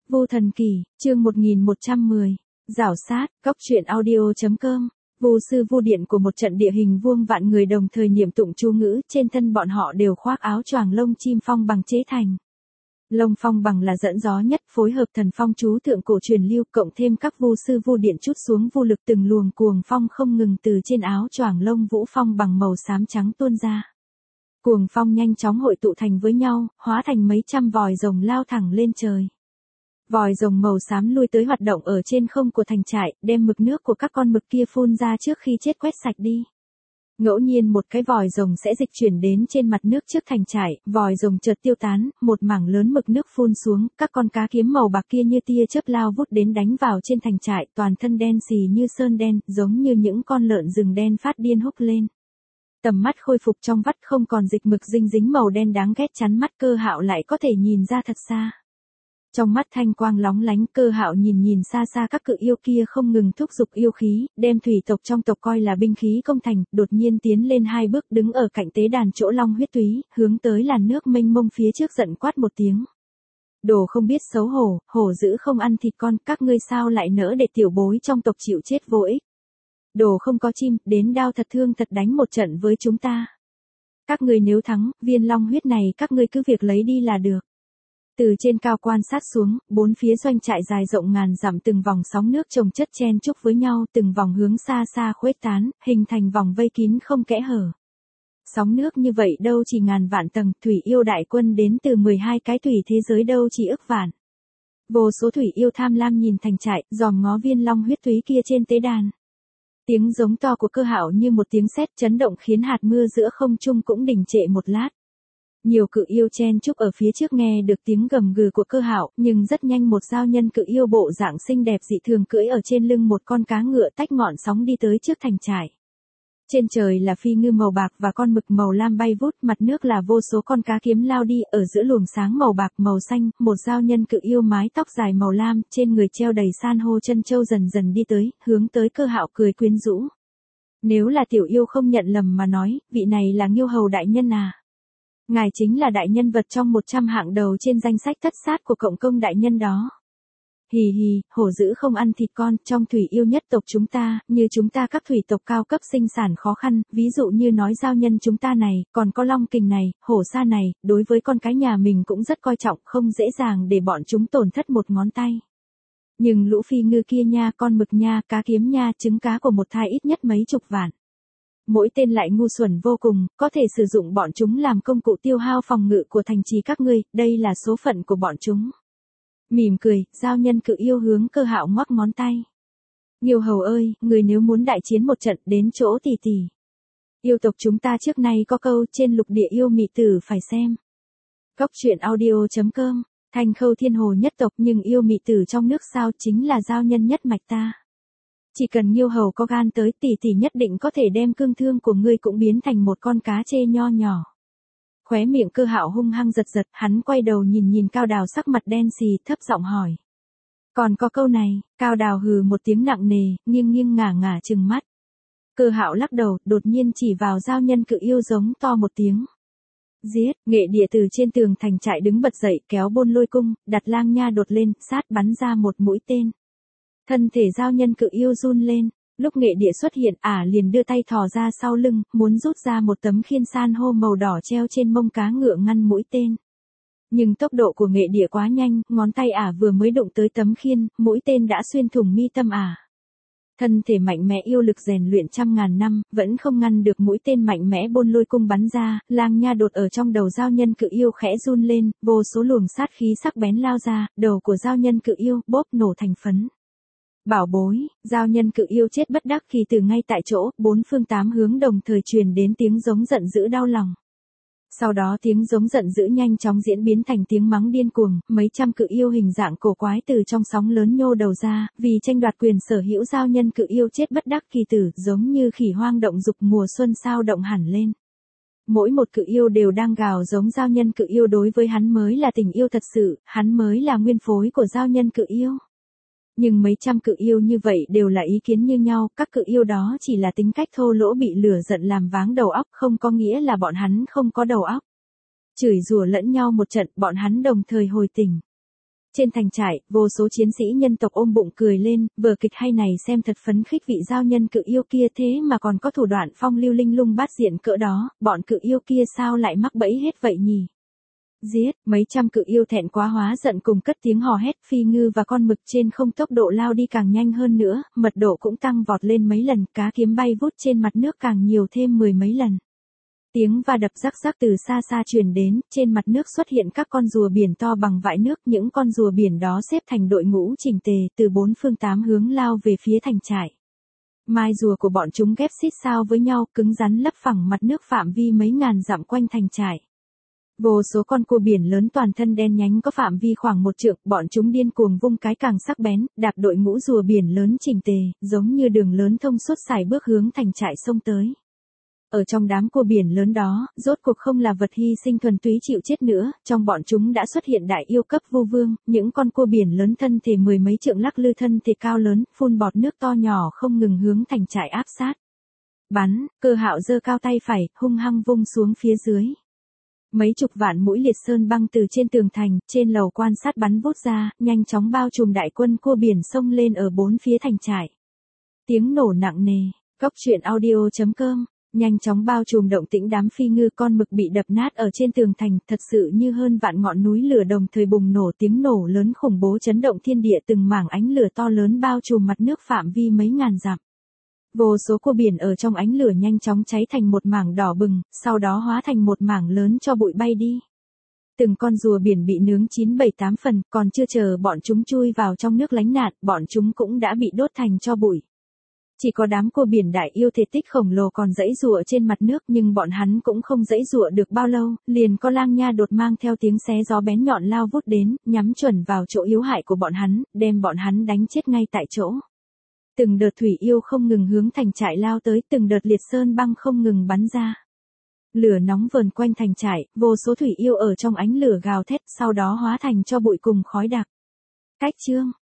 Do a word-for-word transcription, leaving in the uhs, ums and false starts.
Vô Thần Kỳ, chương một nghìn một trăm mười. Rảo sát, cóc truyện audio.com. Vô sư vô điện của một trận địa hình vuông vạn người đồng thời niệm tụng chú ngữ, trên thân bọn họ đều khoác áo choàng lông chim phong bằng chế thành. Lông phong bằng là dẫn gió nhất, phối hợp thần phong chú thượng cổ truyền lưu, cộng thêm các vô sư vô điện chút xuống vô lực, từng luồng cuồng phong không ngừng từ trên áo choàng lông vũ phong bằng màu xám trắng tuôn ra. Cuồng phong nhanh chóng hội tụ thành với nhau, hóa thành mấy trăm vòi rồng lao thẳng lên trời. Vòi rồng màu xám lui tới hoạt động ở trên không của thành trại, đem mực nước của các con mực kia phun ra trước khi chết quét sạch đi. Ngẫu nhiên một cái vòi rồng sẽ dịch chuyển đến trên mặt nước trước thành trại, vòi rồng chợt tiêu tán, một mảng lớn mực nước phun xuống, các con cá kiếm màu bạc kia như tia chớp lao vút đến đánh vào trên thành trại, toàn thân đen xì như sơn đen, giống như những con lợn rừng đen phát điên húc lên. Tầm mắt khôi phục trong vắt, không còn dịch mực dinh dính màu đen đáng ghét chắn mắt, Cơ Hạo lại có thể nhìn ra thật xa. Trong mắt thanh quang lóng lánh, Cơ Hạo nhìn nhìn xa xa các cự yêu kia không ngừng thúc giục yêu khí, đem thủy tộc trong tộc coi là binh khí công thành, đột nhiên tiến lên hai bước đứng ở cạnh tế đàn chỗ long huyết túy, hướng tới làn nước mênh mông phía trước giận quát một tiếng. Đồ không biết xấu hổ, hổ dữ không ăn thịt con, các ngươi sao lại nỡ để tiểu bối trong tộc chịu chết vô ích. Đồ không có chim, đến đao thật thương thật đánh một trận với chúng ta. Các ngươi nếu thắng, viên long huyết này các ngươi cứ việc lấy đi là được. Từ trên cao quan sát xuống, bốn phía doanh trại dài rộng ngàn dặm, từng vòng sóng nước chồng chất chen chúc với nhau, từng vòng hướng xa xa khuếch tán, hình thành vòng vây kín không kẽ hở. Sóng nước như vậy đâu chỉ ngàn vạn tầng, thủy yêu đại quân đến từ mười hai cái thủy thế giới đâu chỉ ức vạn. Vô số thủy yêu tham lam nhìn thành trại, dòm ngó viên long huyết túy kia trên tế đàn. Tiếng giống to của Cơ Hạo như một tiếng sét chấn động khiến hạt mưa giữa không trung cũng đình trệ một lát. Nhiều cự yêu chen chúc ở phía trước nghe được tiếng gầm gừ của Cơ Hạo, nhưng rất nhanh một giao nhân cự yêu bộ dạng xinh đẹp dị thường cưỡi ở trên lưng một con cá ngựa tách ngọn sóng đi tới trước thành trại. Trên trời là phi ngư màu bạc và con mực màu lam bay vút, mặt nước là vô số con cá kiếm lao đi, ở giữa luồng sáng màu bạc màu xanh, một giao nhân cự yêu mái tóc dài màu lam, trên người treo đầy san hô chân châu dần dần đi tới, hướng tới Cơ Hạo cười quyến rũ. Nếu là tiểu yêu không nhận lầm mà nói, vị này là Nghiêu Hầu đại nhân à? Ngài chính là đại nhân vật trong một trăm hạng đầu trên danh sách thất sát của Cộng công đại nhân đó. Hì hì, hổ dữ không ăn thịt con, trong thủy yêu nhất tộc chúng ta, như chúng ta các thủy tộc cao cấp sinh sản khó khăn, ví dụ như nói giao nhân chúng ta này, còn có long kình này, hổ sa này, đối với con cái nhà mình cũng rất coi trọng, không dễ dàng để bọn chúng tổn thất một ngón tay. Nhưng lũ phi ngư kia nha, con mực nha, cá kiếm nha, trứng cá của một thai ít nhất mấy chục vạn. Mỗi tên lại ngu xuẩn vô cùng, có thể sử dụng bọn chúng làm công cụ tiêu hao phòng ngự của thành trì các ngươi, đây là số phận của bọn chúng. Mỉm cười, giao nhân cự yêu hướng Cơ Hạo ngoắc ngón tay. Nghiêu Hầu ơi, người nếu muốn đại chiến một trận, đến chỗ tỷ tỷ. Yêu tộc chúng ta trước nay có câu trên lục địa yêu mị tử phải xem. Cóc truyện audio.com, Thành Khâu thiên hồ nhất tộc nhưng yêu mị tử trong nước sao chính là giao nhân nhất mạch ta. Chỉ cần Nghiêu Hầu có gan tới, tỷ tỷ nhất định có thể đem cương thương của ngươi cũng biến thành một con cá trê nho nhỏ. Khóe miệng Cơ Hạo hung hăng giật giật, hắn quay đầu nhìn nhìn Cao Đào sắc mặt đen xì, thấp giọng hỏi. Còn có câu này, Cao Đào hừ một tiếng nặng nề, nghiêng nghiêng ngả ngả trừng mắt. Cơ Hạo lắc đầu, đột nhiên chỉ vào giao nhân cự yêu giống to một tiếng. Giết, nghệ địa từ trên tường thành trại đứng bật dậy, kéo bôn lôi cung, đặt lang nha đột lên, sát bắn ra một mũi tên. Thân thể giao nhân cự yêu run lên, lúc nghệ địa xuất hiện, ả liền đưa tay thò ra sau lưng, muốn rút ra một tấm khiên san hô màu đỏ treo trên mông cá ngựa ngăn mũi tên. Nhưng tốc độ của nghệ địa quá nhanh, ngón tay ả vừa mới đụng tới tấm khiên, mũi tên đã xuyên thủng mi tâm ả. Thân thể mạnh mẽ yêu lực rèn luyện trăm ngàn năm, vẫn không ngăn được mũi tên mạnh mẽ bôn lôi cung bắn ra, lang nha đột ở trong đầu giao nhân cự yêu khẽ run lên, vô số luồng sát khí sắc bén lao ra, đầu của giao nhân cự yêu bóp nổ thành phấn. Bảo bối, giao nhân cự yêu chết bất đắc kỳ từ ngay tại chỗ, bốn phương tám hướng đồng thời truyền đến tiếng giống giận dữ đau lòng. Sau đó tiếng giống giận dữ nhanh chóng diễn biến thành tiếng mắng điên cuồng, mấy trăm cự yêu hình dạng cổ quái từ trong sóng lớn nhô đầu ra, vì tranh đoạt quyền sở hữu giao nhân cự yêu chết bất đắc kỳ tử, giống như khỉ hoang động dục mùa xuân sao động hẳn lên. Mỗi một cự yêu đều đang gào giống giao nhân cự yêu, đối với hắn mới là tình yêu thật sự, hắn mới là nguyên phối của giao nhân cự yêu. Nhưng mấy trăm cự yêu như vậy đều là ý kiến như nhau, các cự yêu đó chỉ là tính cách thô lỗ bị lửa giận làm váng đầu óc, không có nghĩa là bọn hắn không có đầu óc. Chửi rủa lẫn nhau một trận, bọn hắn đồng thời hồi tỉnh. Trên thành trại, vô số chiến sĩ nhân tộc ôm bụng cười lên, vở kịch hay này xem thật phấn khích, vị giao nhân cự yêu kia thế mà còn có thủ đoạn phong lưu linh lung bát diện cỡ đó, bọn cự yêu kia sao lại mắc bẫy hết vậy nhỉ? Giết, mấy trăm cự yêu thẹn quá hóa giận cùng cất tiếng hò hét, phi ngư và con mực trên không tốc độ lao đi càng nhanh hơn nữa, mật độ cũng tăng vọt lên mấy lần, cá kiếm bay vút trên mặt nước càng nhiều thêm mười mấy lần. Tiếng va đập rắc rắc từ xa xa truyền đến, trên mặt nước xuất hiện các con rùa biển to bằng vại nước, những con rùa biển đó xếp thành đội ngũ chỉnh tề, từ bốn phương tám hướng lao về phía thành trại. Mai rùa của bọn chúng ghép xít sao với nhau, cứng rắn lấp phẳng mặt nước phạm vi mấy ngàn dặm quanh thành trại. Vô số con cua biển lớn toàn thân đen nhánh có phạm vi khoảng một trượng, bọn chúng điên cuồng vung cái càng sắc bén, đạp đội ngũ rùa biển lớn chỉnh tề, giống như đường lớn thông suốt sải bước hướng thành trại xông tới. Ở trong đám cua biển lớn đó, rốt cuộc không là vật hy sinh thuần túy chịu chết nữa, trong bọn chúng đã xuất hiện đại yêu cấp vô vương, những con cua biển lớn thân thể mười mấy trượng lắc lư thân thể cao lớn, phun bọt nước to nhỏ không ngừng hướng thành trại áp sát. Bắn, Cơ Hạo giơ cao tay phải, hung hăng vung xuống phía dưới. Mấy chục vạn mũi liệt sơn băng từ trên tường thành, trên lầu quan sát bắn vút ra, nhanh chóng bao trùm đại quân cua biển xông lên ở bốn phía thành trại. Tiếng nổ nặng nề, Cóc truyện audio chấm com, nhanh chóng bao trùm động tĩnh đám phi ngư con mực bị đập nát ở trên tường thành, thật sự như hơn vạn ngọn núi lửa đồng thời bùng nổ, tiếng nổ lớn khủng bố chấn động thiên địa, từng mảng ánh lửa to lớn bao trùm mặt nước phạm vi mấy ngàn dặm. Vô số cua biển ở trong ánh lửa nhanh chóng cháy thành một mảng đỏ bừng, sau đó hóa thành một mảng lớn cho bụi bay đi. Từng con rùa biển bị nướng chín bảy tám phần, còn chưa chờ bọn chúng chui vào trong nước lánh nạn, bọn chúng cũng đã bị đốt thành tro bụi. Chỉ có đám cua biển đại yêu thể tích khổng lồ còn giãy giụa trên mặt nước, nhưng bọn hắn cũng không giãy giụa được bao lâu, liền có lang nha đột mang theo tiếng xé gió bén nhọn lao vút đến, nhắm chuẩn vào chỗ yếu hại của bọn hắn, đem bọn hắn đánh chết ngay tại chỗ. Từng đợt thủy yêu không ngừng hướng thành trại lao tới, từng đợt liệt sơn băng không ngừng bắn ra. Lửa nóng vờn quanh thành trại, vô số thủy yêu ở trong ánh lửa gào thét, sau đó hóa thành cho bụi cùng khói đặc. Cách chương